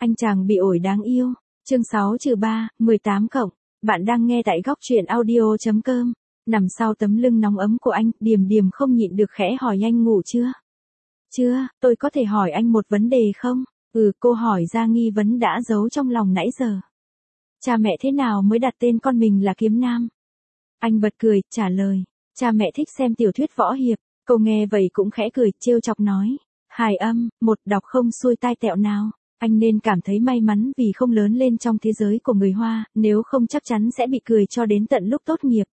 Anh chàng bị ổi đáng yêu. Chương 6-3, 18 cộng. Bạn đang nghe tại góc truyện audio.com. Nằm sau tấm lưng nóng ấm của anh, Điềm Điềm không nhịn được khẽ hỏi anh ngủ chưa? Chưa, tôi có thể hỏi anh một vấn đề không? Cô hỏi ra nghi vấn đã giấu trong lòng nãy giờ. Cha mẹ thế nào mới đặt tên con mình là Kiếm Nam? Anh bật cười, trả lời. Cha mẹ thích xem tiểu thuyết võ hiệp. Cô nghe vậy cũng khẽ cười, trêu chọc nói. Hài âm, một đọc không xuôi tai tẹo nào. Anh nên cảm thấy may mắn vì không lớn lên trong thế giới của người Hoa, nếu không chắc chắn sẽ bị cười cho đến tận lúc tốt nghiệp.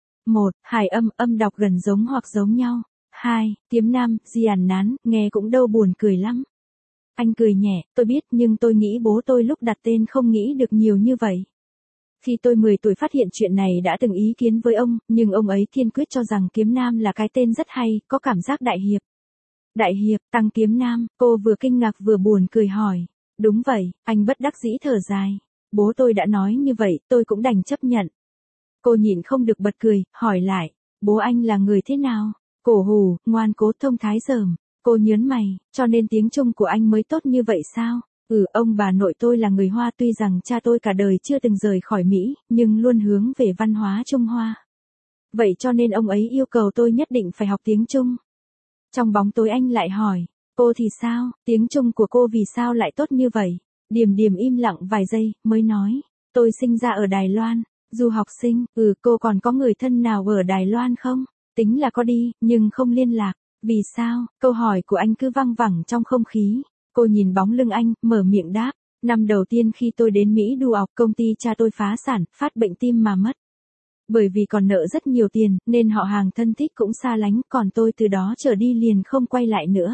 1. Hài âm, âm đọc gần giống hoặc giống nhau. 2. Kiếm Nam, Giàn Nán, nghe cũng đâu buồn cười lắm. Anh cười nhẹ, tôi biết nhưng tôi nghĩ bố tôi lúc đặt tên không nghĩ được nhiều như vậy. Khi tôi 10 tuổi phát hiện chuyện này đã từng ý kiến với ông, nhưng ông ấy kiên quyết cho rằng Kiếm Nam là cái tên rất hay, có cảm giác đại hiệp. Đại hiệp, Tăng Kiếm Nam, cô vừa kinh ngạc vừa buồn cười hỏi. Đúng vậy, anh bất đắc dĩ thở dài. Bố tôi đã nói như vậy, tôi cũng đành chấp nhận. Cô nhịn không được bật cười, hỏi lại. Bố anh là người thế nào? Cổ hủ, ngoan cố thông thái dởm. Cô nhớn mày, cho nên tiếng Trung của anh mới tốt như vậy sao? Ông bà nội tôi là người Hoa, tuy rằng cha tôi cả đời chưa từng rời khỏi Mỹ, nhưng luôn hướng về văn hóa Trung Hoa. Vậy cho nên ông ấy yêu cầu tôi nhất định phải học tiếng Trung. Trong bóng tối anh lại hỏi, cô thì sao, tiếng Trung của cô vì sao lại tốt như vậy? Điềm Điềm im lặng vài giây, mới nói, tôi sinh ra ở Đài Loan, du học sinh, cô còn có người thân nào ở Đài Loan không? Tính là có đi, nhưng không liên lạc. Vì sao? Câu hỏi của anh cứ văng vẳng trong không khí. Cô nhìn bóng lưng anh, mở miệng đáp. Năm đầu tiên khi tôi đến Mỹ du học, công ty cha tôi phá sản, phát bệnh tim mà mất. Bởi vì còn nợ rất nhiều tiền, nên họ hàng thân thích cũng xa lánh, còn tôi từ đó trở đi liền không quay lại nữa.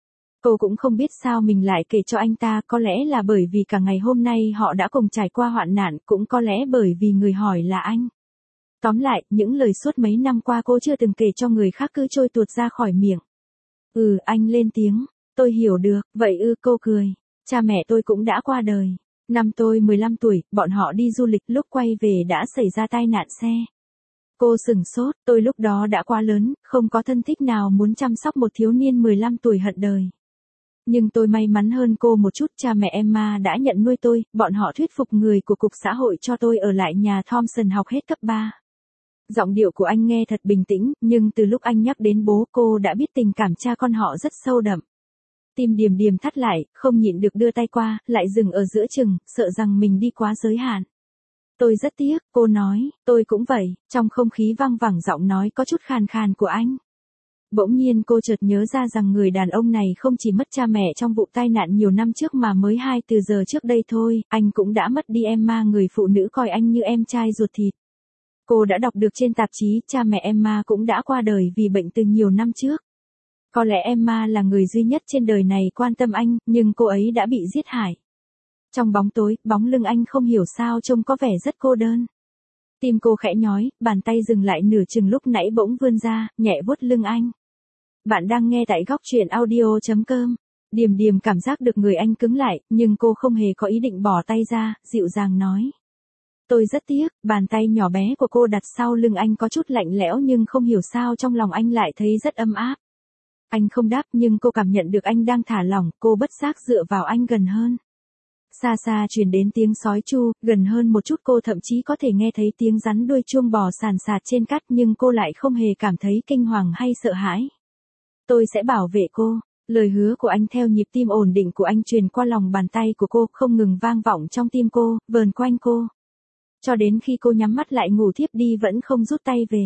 Cô cũng không biết sao mình lại kể cho anh ta, có lẽ là bởi vì cả ngày hôm nay họ đã cùng trải qua hoạn nạn, cũng có lẽ bởi vì người hỏi là anh. Tóm lại, những lời suốt mấy năm qua cô chưa từng kể cho người khác cứ trôi tuột ra khỏi miệng. Anh lên tiếng, tôi hiểu được, vậy cô cười. Cha mẹ tôi cũng đã qua đời. Năm tôi 15 tuổi, bọn họ đi du lịch, lúc quay về đã xảy ra tai nạn xe. Cô sửng sốt, tôi lúc đó đã quá lớn, không có thân thích nào muốn chăm sóc một thiếu niên 15 tuổi hận đời. Nhưng tôi may mắn hơn cô một chút, cha mẹ Emma đã nhận nuôi tôi, bọn họ thuyết phục người của cục xã hội cho tôi ở lại nhà Thompson học hết cấp 3. Giọng điệu của anh nghe thật bình tĩnh, nhưng từ lúc anh nhắc đến bố cô đã biết tình cảm cha con họ rất sâu đậm. Tim Điềm Điềm thắt lại, không nhịn được đưa tay qua, lại dừng ở giữa chừng, sợ rằng mình đi quá giới hạn. Tôi rất tiếc, cô nói, tôi cũng vậy, trong không khí văng vẳng giọng nói có chút khàn khàn của anh. Bỗng nhiên cô chợt nhớ ra rằng người đàn ông này không chỉ mất cha mẹ trong vụ tai nạn nhiều năm trước mà mới 2 giờ trước đây thôi, anh cũng đã mất đi Emma, người phụ nữ coi anh như em trai ruột thịt. Cô đã đọc được trên tạp chí, cha mẹ Emma cũng đã qua đời vì bệnh từ nhiều năm trước. Có lẽ Emma là người duy nhất trên đời này quan tâm anh, nhưng cô ấy đã bị giết hại. Trong bóng tối, bóng lưng anh không hiểu sao trông có vẻ rất cô đơn. Tim cô khẽ nhói, bàn tay dừng lại nửa chừng lúc nãy bỗng vươn ra, nhẹ vuốt lưng anh. Bạn đang nghe tại góc truyện audio.com. Điềm Điềm cảm giác được người anh cứng lại, nhưng cô không hề có ý định bỏ tay ra, dịu dàng nói. Tôi rất tiếc, bàn tay nhỏ bé của cô đặt sau lưng anh có chút lạnh lẽo nhưng không hiểu sao trong lòng anh lại thấy rất ấm áp. Anh không đáp nhưng cô cảm nhận được anh đang thả lỏng, cô bất giác dựa vào anh gần hơn. Xa xa truyền đến tiếng sói tru, gần hơn một chút cô thậm chí có thể nghe thấy tiếng rắn đuôi chuông bò sàn sạt trên cát nhưng cô lại không hề cảm thấy kinh hoàng hay sợ hãi. Tôi sẽ bảo vệ cô. Lời hứa của anh theo nhịp tim ổn định của anh truyền qua lòng bàn tay của cô, không ngừng vang vọng trong tim cô, vờn quanh cô. Cho đến khi cô nhắm mắt lại ngủ thiếp đi vẫn không rút tay về.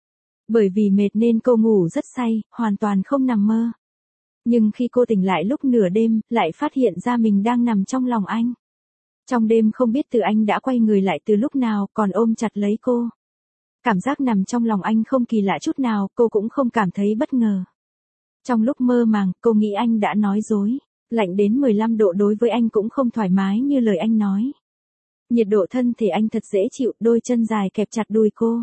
Bởi vì mệt nên cô ngủ rất say, hoàn toàn không nằm mơ. Nhưng khi cô tỉnh lại lúc nửa đêm, lại phát hiện ra mình đang nằm trong lòng anh. Trong đêm không biết từ anh đã quay người lại từ lúc nào, còn ôm chặt lấy cô. Cảm giác nằm trong lòng anh không kỳ lạ chút nào, cô cũng không cảm thấy bất ngờ. Trong lúc mơ màng, cô nghĩ anh đã nói dối. Lạnh đến 15 độ đối với anh cũng không thoải mái như lời anh nói. Nhiệt độ thân thể anh thật dễ chịu, đôi chân dài kẹp chặt đùi cô.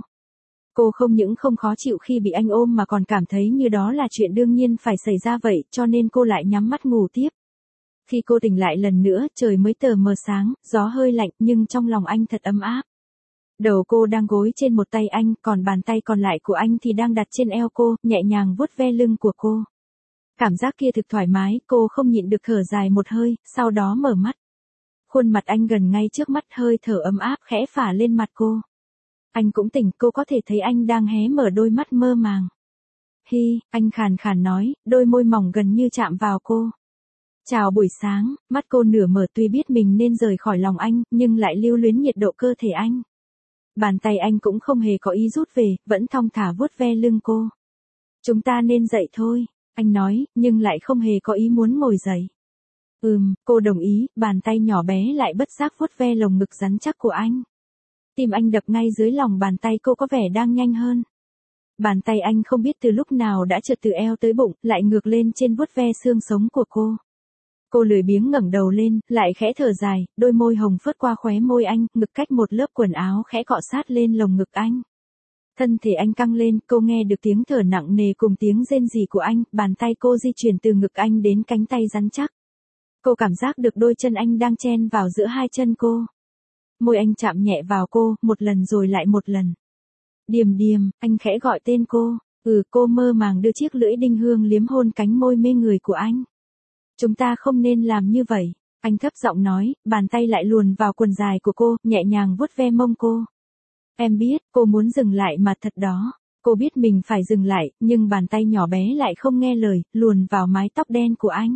Cô không những không khó chịu khi bị anh ôm mà còn cảm thấy như đó là chuyện đương nhiên phải xảy ra vậy, cho nên cô lại nhắm mắt ngủ tiếp. Khi cô tỉnh lại lần nữa, trời mới tờ mờ sáng, gió hơi lạnh nhưng trong lòng anh thật ấm áp. Đầu cô đang gối trên một tay anh, còn bàn tay còn lại của anh thì đang đặt trên eo cô, nhẹ nhàng vuốt ve lưng của cô. Cảm giác kia thực thoải mái, cô không nhịn được thở dài một hơi, sau đó mở mắt. Khuôn mặt anh gần ngay trước mắt, hơi thở ấm áp khẽ phả lên mặt cô. Anh cũng tỉnh, cô có thể thấy anh đang hé mở đôi mắt mơ màng. Hi, anh khàn khàn nói, đôi môi mỏng gần như chạm vào cô. Chào buổi sáng, mắt cô nửa mở, tuy biết mình nên rời khỏi lòng anh, nhưng lại lưu luyến nhiệt độ cơ thể anh. Bàn tay anh cũng không hề có ý rút về, vẫn thong thả vuốt ve lưng cô. Chúng ta nên dậy thôi, anh nói, nhưng lại không hề có ý muốn ngồi dậy. Cô đồng ý, bàn tay nhỏ bé lại bất giác vuốt ve lồng ngực rắn chắc của anh. Tim anh đập ngay dưới lòng bàn tay cô có vẻ đang nhanh hơn. Bàn tay anh không biết từ lúc nào đã trượt từ eo tới bụng, lại ngược lên trên vuốt ve xương sống của cô. Cô lười biếng ngẩng đầu lên, lại khẽ thở dài, đôi môi hồng phớt qua khóe môi anh, ngực cách một lớp quần áo khẽ cọ sát lên lồng ngực anh. Thân thể anh căng lên, cô nghe được tiếng thở nặng nề cùng tiếng rên rỉ của anh, bàn tay cô di chuyển từ ngực anh đến cánh tay rắn chắc. Cô cảm giác được đôi chân anh đang chen vào giữa hai chân cô. Môi anh chạm nhẹ vào cô, một lần rồi lại một lần. Điềm điềm, anh khẽ gọi tên cô. Cô mơ màng đưa chiếc lưỡi đinh hương liếm hôn cánh môi mê người của anh. Chúng ta không nên làm như vậy, anh thấp giọng nói, bàn tay lại luồn vào quần dài của cô, nhẹ nhàng vuốt ve mông cô. Em biết, cô muốn dừng lại mà thật đó. Cô biết mình phải dừng lại, nhưng bàn tay nhỏ bé lại không nghe lời, luồn vào mái tóc đen của anh.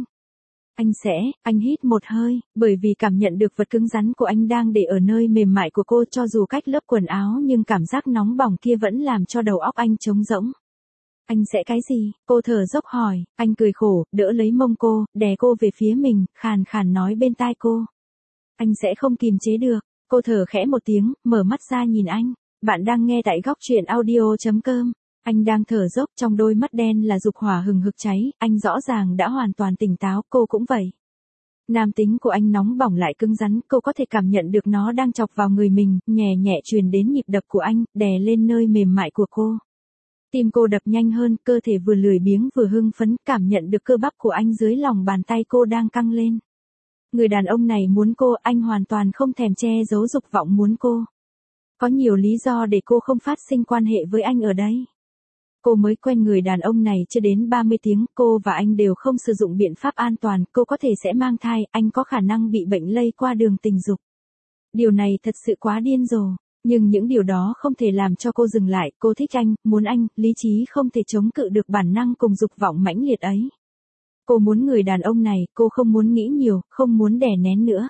Anh hít một hơi, bởi vì cảm nhận được vật cứng rắn của anh đang để ở nơi mềm mại của cô, cho dù cách lớp quần áo nhưng cảm giác nóng bỏng kia vẫn làm cho đầu óc anh trống rỗng. Anh sẽ cái gì? Cô thở dốc hỏi, anh cười khổ, đỡ lấy mông cô, đè cô về phía mình, khàn khàn nói bên tai cô. Anh sẽ không kìm chế được. Cô thở khẽ một tiếng, mở mắt ra nhìn anh. Bạn đang nghe tại góc truyện audio.com. Anh đang thở dốc, trong đôi mắt đen là dục hỏa hừng hực cháy, anh rõ ràng đã hoàn toàn tỉnh táo, cô cũng vậy. Nam tính của anh nóng bỏng lại cứng rắn, cô có thể cảm nhận được nó đang chọc vào người mình, nhẹ nhẹ truyền đến nhịp đập của anh, đè lên nơi mềm mại của cô. Tim cô đập nhanh hơn, cơ thể vừa lười biếng vừa hưng phấn, cảm nhận được cơ bắp của anh dưới lòng bàn tay cô đang căng lên. Người đàn ông này muốn cô, anh hoàn toàn không thèm che giấu dục vọng muốn cô. Có nhiều lý do để cô không phát sinh quan hệ với anh ở đây. Cô mới quen người đàn ông này chưa đến 30 tiếng, cô và anh đều không sử dụng biện pháp an toàn, cô có thể sẽ mang thai, anh có khả năng bị bệnh lây qua đường tình dục. Điều này thật sự quá điên rồ, nhưng những điều đó không thể làm cho cô dừng lại, cô thích anh, muốn anh, lý trí không thể chống cự được bản năng cùng dục vọng mãnh liệt ấy. Cô muốn người đàn ông này, cô không muốn nghĩ nhiều, không muốn đè nén nữa.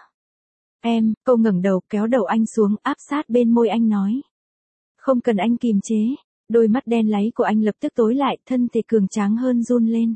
Cô ngẩng đầu, kéo đầu anh xuống, áp sát bên môi anh nói. Không cần anh kìm chế. Đôi mắt đen láy của anh lập tức tối lại, thân thể cường tráng hơn run lên.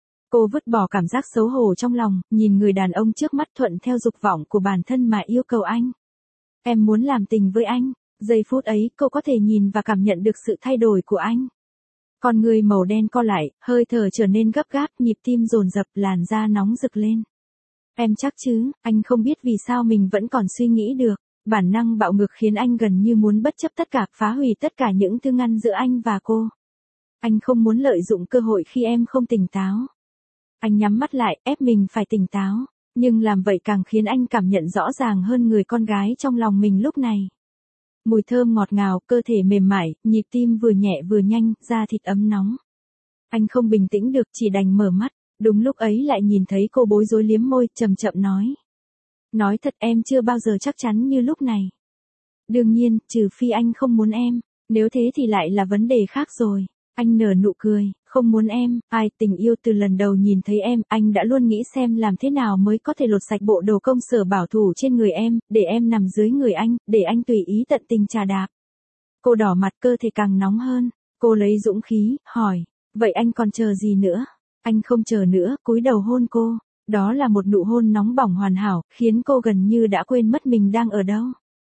Cô vứt bỏ cảm giác xấu hổ trong lòng, nhìn người đàn ông trước mắt thuận theo dục vọng của bản thân mà yêu cầu anh. Em muốn làm tình với anh. Giây phút ấy, cô có thể nhìn và cảm nhận được sự thay đổi của anh. Con người màu đen co lại, hơi thở trở nên gấp gáp, nhịp tim dồn dập, làn da nóng rực lên. Em chắc chứ? Anh không biết vì sao mình vẫn còn suy nghĩ được. Bản năng bạo ngược khiến anh gần như muốn bất chấp tất cả, phá hủy tất cả những thứ ngăn giữa anh và cô. Anh không muốn lợi dụng cơ hội khi em không tỉnh táo. Anh nhắm mắt lại, ép mình phải tỉnh táo. Nhưng làm vậy càng khiến anh cảm nhận rõ ràng hơn người con gái trong lòng mình lúc này. Mùi thơm ngọt ngào, cơ thể mềm mại, nhịp tim vừa nhẹ vừa nhanh, da thịt ấm nóng. Anh không bình tĩnh được, chỉ đành mở mắt. Đúng lúc ấy lại nhìn thấy cô bối rối liếm môi, chậm chậm nói. Nói thật em chưa bao giờ chắc chắn như lúc này. Đương nhiên, trừ phi anh không muốn em. Nếu thế thì lại là vấn đề khác rồi. Anh nở nụ cười, không muốn em, tình yêu từ lần đầu nhìn thấy em, anh đã luôn nghĩ xem làm thế nào mới có thể lột sạch bộ đồ công sở bảo thủ trên người em, để em nằm dưới người anh, để anh tùy ý tận tình trà đạp. Cô đỏ mặt, cơ thể càng nóng hơn. Cô lấy dũng khí, hỏi, vậy anh còn chờ gì nữa? Anh không chờ nữa, cúi đầu hôn cô. Đó là một nụ hôn nóng bỏng hoàn hảo, khiến cô gần như đã quên mất mình đang ở đâu.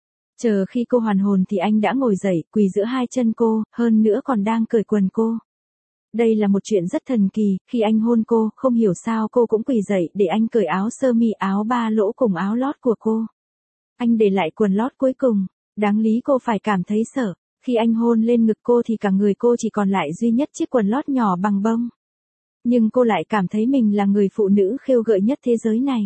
Chờ khi cô hoàn hồn thì anh đã ngồi dậy, quỳ giữa hai chân cô, hơn nữa còn đang cởi quần cô. Đây là một chuyện rất thần kỳ, khi anh hôn cô, không hiểu sao cô cũng quỳ dậy để anh cởi áo sơ mi, áo ba lỗ cùng áo lót của cô. Anh để lại quần lót cuối cùng, đáng lý cô phải cảm thấy sợ. Khi anh hôn lên ngực cô thì cả người cô chỉ còn lại duy nhất chiếc quần lót nhỏ bằng bông. Nhưng cô lại cảm thấy mình là người phụ nữ khêu gợi nhất thế giới này.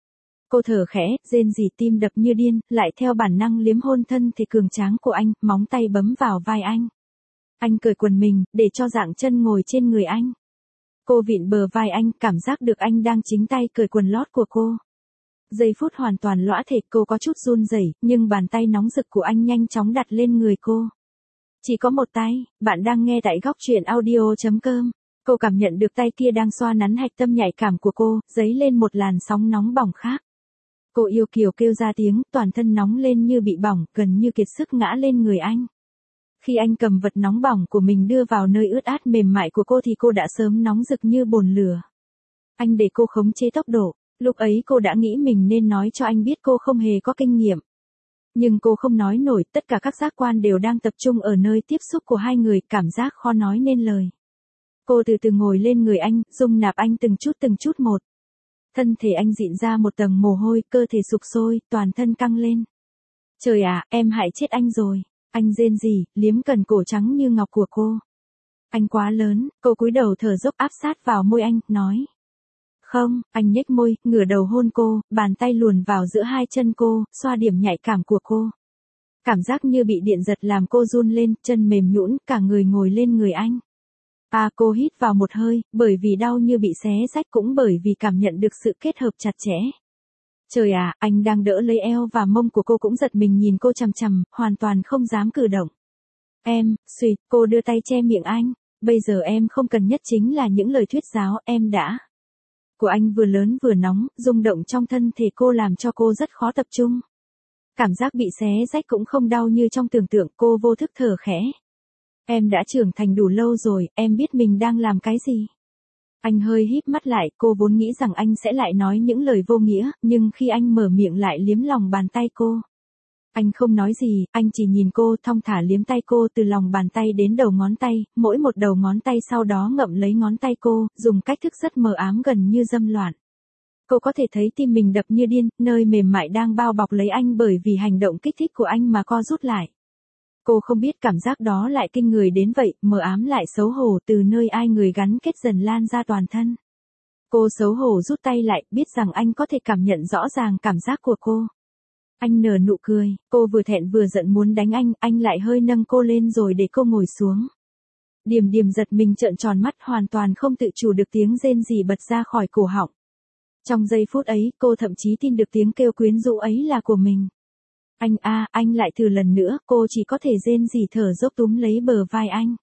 Cô thở khẽ, rên rỉ, tim đập như điên, lại theo bản năng liếm hôn thân thể cường tráng của anh, móng tay bấm vào vai anh. Anh cởi quần mình, để cho dạng chân ngồi trên người anh. Cô vịn bờ vai anh, cảm giác được anh đang chính tay cởi quần lót của cô. Giây phút hoàn toàn lõa thể, cô có chút run rẩy, nhưng bàn tay nóng rực của anh nhanh chóng đặt lên người cô. Chỉ có một tay, bạn đang nghe tại góc truyện audio.com. Cô cảm nhận được tay kia đang xoa nắn hạch tâm nhạy cảm của cô, dấy lên một làn sóng nóng bỏng khác. Cô yêu kiều kêu ra tiếng, toàn thân nóng lên như bị bỏng, gần như kiệt sức ngã lên người anh. Khi anh cầm vật nóng bỏng của mình đưa vào nơi ướt át mềm mại của cô thì cô đã sớm nóng rực như bồn lửa. Anh để cô khống chế tốc độ, lúc ấy cô đã nghĩ mình nên nói cho anh biết cô không hề có kinh nghiệm. Nhưng cô không nói nổi, tất cả các giác quan đều đang tập trung ở nơi tiếp xúc của hai người, cảm giác khó nói nên lời. Cô từ từ ngồi lên người anh, dung nạp anh từng chút một. Thân thể anh dịn ra một tầng mồ hôi, cơ thể sục sôi, toàn thân căng lên. Trời ạ, em hại chết anh rồi. Anh rên rỉ, liếm cần cổ trắng như ngọc của cô. Anh quá lớn, cô cúi đầu thở dốc áp sát vào môi anh, nói. Không, anh nhếch môi, ngửa đầu hôn cô, bàn tay luồn vào giữa hai chân cô, xoa điểm nhạy cảm của cô. Cảm giác như bị điện giật làm cô run lên, chân mềm nhũn, cả người ngồi lên người anh. Cô hít vào một hơi, bởi vì đau như bị xé rách cũng bởi vì cảm nhận được sự kết hợp chặt chẽ. Trời ạ, anh đang đỡ lấy eo và mông của cô cũng giật mình nhìn cô chằm chằm, hoàn toàn không dám cử động. Em, suýt, cô đưa tay che miệng anh, bây giờ em không cần nhất chính là những lời thuyết giáo, em đã. Của anh vừa lớn vừa nóng, rung động trong thân thể cô làm cho cô rất khó tập trung. Cảm giác bị xé rách cũng không đau như trong tưởng tượng, cô vô thức thở khẽ. Em đã trưởng thành đủ lâu rồi, em biết mình đang làm cái gì. Anh hơi híp mắt lại, cô vốn nghĩ rằng anh sẽ lại nói những lời vô nghĩa, nhưng khi anh mở miệng lại liếm lòng bàn tay cô. Anh không nói gì, anh chỉ nhìn cô thong thả liếm tay cô từ lòng bàn tay đến đầu ngón tay, mỗi một đầu ngón tay sau đó ngậm lấy ngón tay cô, dùng cách thức rất mờ ám gần như dâm loạn. Cô có thể thấy tim mình đập như điên, nơi mềm mại đang bao bọc lấy anh bởi vì hành động kích thích của anh mà co rút lại. Cô không biết cảm giác đó lại kinh người đến vậy, mờ ám lại xấu hổ từ nơi ai người gắn kết dần lan ra toàn thân. Cô xấu hổ rút tay lại, biết rằng anh có thể cảm nhận rõ ràng cảm giác của cô. Anh nở nụ cười, cô vừa thẹn vừa giận muốn đánh anh lại hơi nâng cô lên rồi để cô ngồi xuống. Điềm điềm giật mình trợn tròn mắt hoàn toàn không tự chủ được tiếng rên rỉ bật ra khỏi cổ họng. Trong giây phút ấy, cô thậm chí tin được tiếng kêu quyến rũ ấy là của mình. Anh lại thử lần nữa, cô chỉ có thể rên rỉ thở dốc túm lấy bờ vai anh.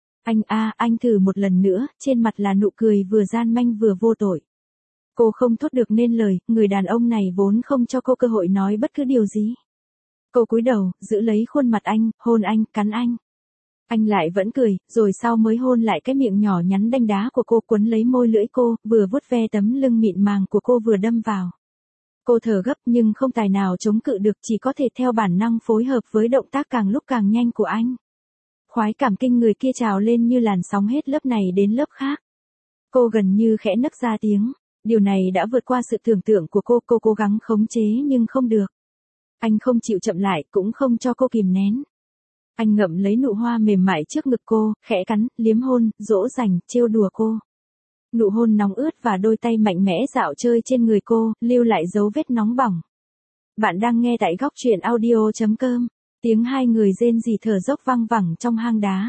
Anh thử một lần nữa, trên mặt là nụ cười vừa gian manh vừa vô tội. Cô không thốt được nên lời, người đàn ông này vốn không cho cô cơ hội nói bất cứ điều gì. Cô cúi đầu, giữ lấy khuôn mặt anh, hôn anh, cắn anh. Anh lại vẫn cười, rồi sau mới hôn lại cái miệng nhỏ nhắn đanh đá của cô, quấn lấy môi lưỡi cô, vừa vuốt ve tấm lưng mịn màng của cô vừa đâm vào. Cô thở gấp nhưng không tài nào chống cự được, chỉ có thể theo bản năng phối hợp với động tác càng lúc càng nhanh của anh. Khoái cảm kinh người kia trào lên như làn sóng hết lớp này đến lớp khác. Cô gần như khẽ nấc ra tiếng. Điều này đã vượt qua sự tưởng tượng của cô cố gắng khống chế nhưng không được. Anh không chịu chậm lại, cũng không cho cô kìm nén. Anh ngậm lấy nụ hoa mềm mại trước ngực cô, khẽ cắn, liếm hôn, dỗ dành, trêu đùa cô. Nụ hôn nóng ướt và đôi tay mạnh mẽ dạo chơi trên người cô, lưu lại dấu vết nóng bỏng. Bạn đang nghe tại góc truyện audio.com, tiếng hai người rên rỉ thở dốc vang vẳng trong hang đá.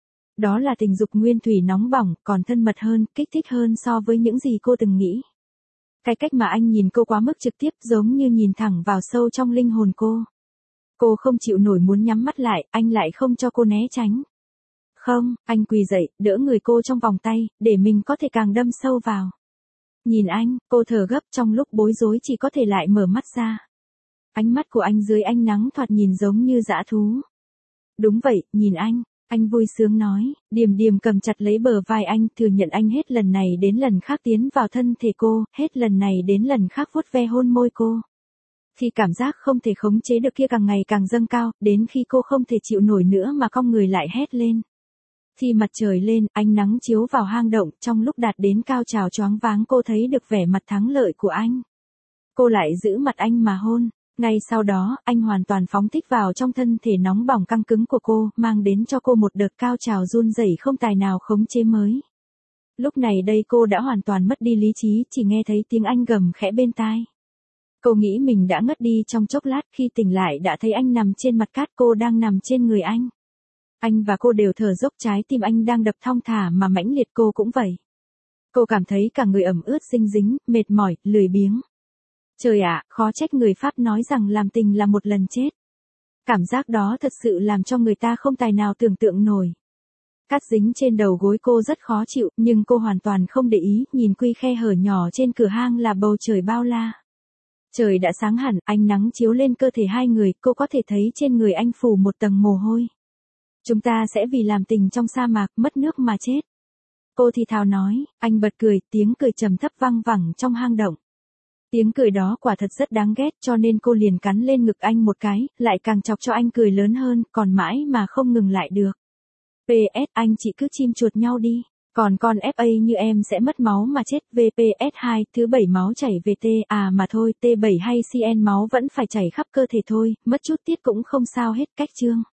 Đó là tình dục nguyên thủy nóng bỏng, còn thân mật hơn, kích thích hơn so với những gì cô từng nghĩ. Cái cách mà anh nhìn cô quá mức trực tiếp, giống như nhìn thẳng vào sâu trong linh hồn cô. Cô không chịu nổi muốn nhắm mắt lại, anh lại không cho cô né tránh. Không, anh quỳ dậy, đỡ người cô trong vòng tay, để mình có thể càng đâm sâu vào. Nhìn anh, cô thở gấp, trong lúc bối rối chỉ có thể lại mở mắt ra. Ánh mắt của anh dưới ánh nắng thoạt nhìn giống như dã thú. Đúng vậy, nhìn anh vui sướng nói, Điềm Điềm cầm chặt lấy bờ vai anh, thừa nhận anh hết lần này đến lần khác tiến vào thân thể cô, hết lần này đến lần khác vuốt ve hôn môi cô. Khi cảm giác không thể khống chế được kia càng ngày càng dâng cao, đến khi cô không thể chịu nổi nữa mà cong người lại hét lên. Khi mặt trời lên, ánh nắng chiếu vào hang động, trong lúc đạt đến cao trào choáng váng cô thấy được vẻ mặt thắng lợi của anh. Cô lại giữ mặt anh mà hôn. Ngay sau đó, anh hoàn toàn phóng thích vào trong thân thể nóng bỏng căng cứng của cô, mang đến cho cô một đợt cao trào run rẩy không tài nào khống chế mới. Lúc này đây cô đã hoàn toàn mất đi lý trí, chỉ nghe thấy tiếng anh gầm khẽ bên tai. Cô nghĩ mình đã ngất đi trong chốc lát, khi tỉnh lại đã thấy anh nằm trên mặt cát, cô đang nằm trên người anh. Anh và cô đều thở dốc, trái tim anh đang đập thong thả mà mãnh liệt, cô cũng vậy. Cô cảm thấy cả người ẩm ướt dinh dính, mệt mỏi, lười biếng. Trời ạ, khó trách người Pháp nói rằng làm tình là một lần chết. Cảm giác đó thật sự làm cho người ta không tài nào tưởng tượng nổi. Cát dính trên đầu gối cô rất khó chịu, nhưng cô hoàn toàn không để ý, nhìn quy khe hở nhỏ trên cửa hang là bầu trời bao la. Trời đã sáng hẳn, ánh nắng chiếu lên cơ thể hai người, cô có thể thấy trên người anh phủ một tầng mồ hôi. Chúng ta sẽ vì làm tình trong sa mạc, mất nước mà chết. Cô thì thào nói, anh bật cười, tiếng cười trầm thấp vang vẳng trong hang động. Tiếng cười đó quả thật rất đáng ghét, cho nên cô liền cắn lên ngực anh một cái, lại càng chọc cho anh cười lớn hơn, còn mãi mà không ngừng lại được. PS, anh chị cứ chim chuột nhau đi. Còn con FA như em sẽ mất máu mà chết. VPS 2, thứ 7 máu chảy về T. À mà thôi, T7 hay CN máu vẫn phải chảy khắp cơ thể thôi, mất chút tiết cũng không sao hết. Cách chương.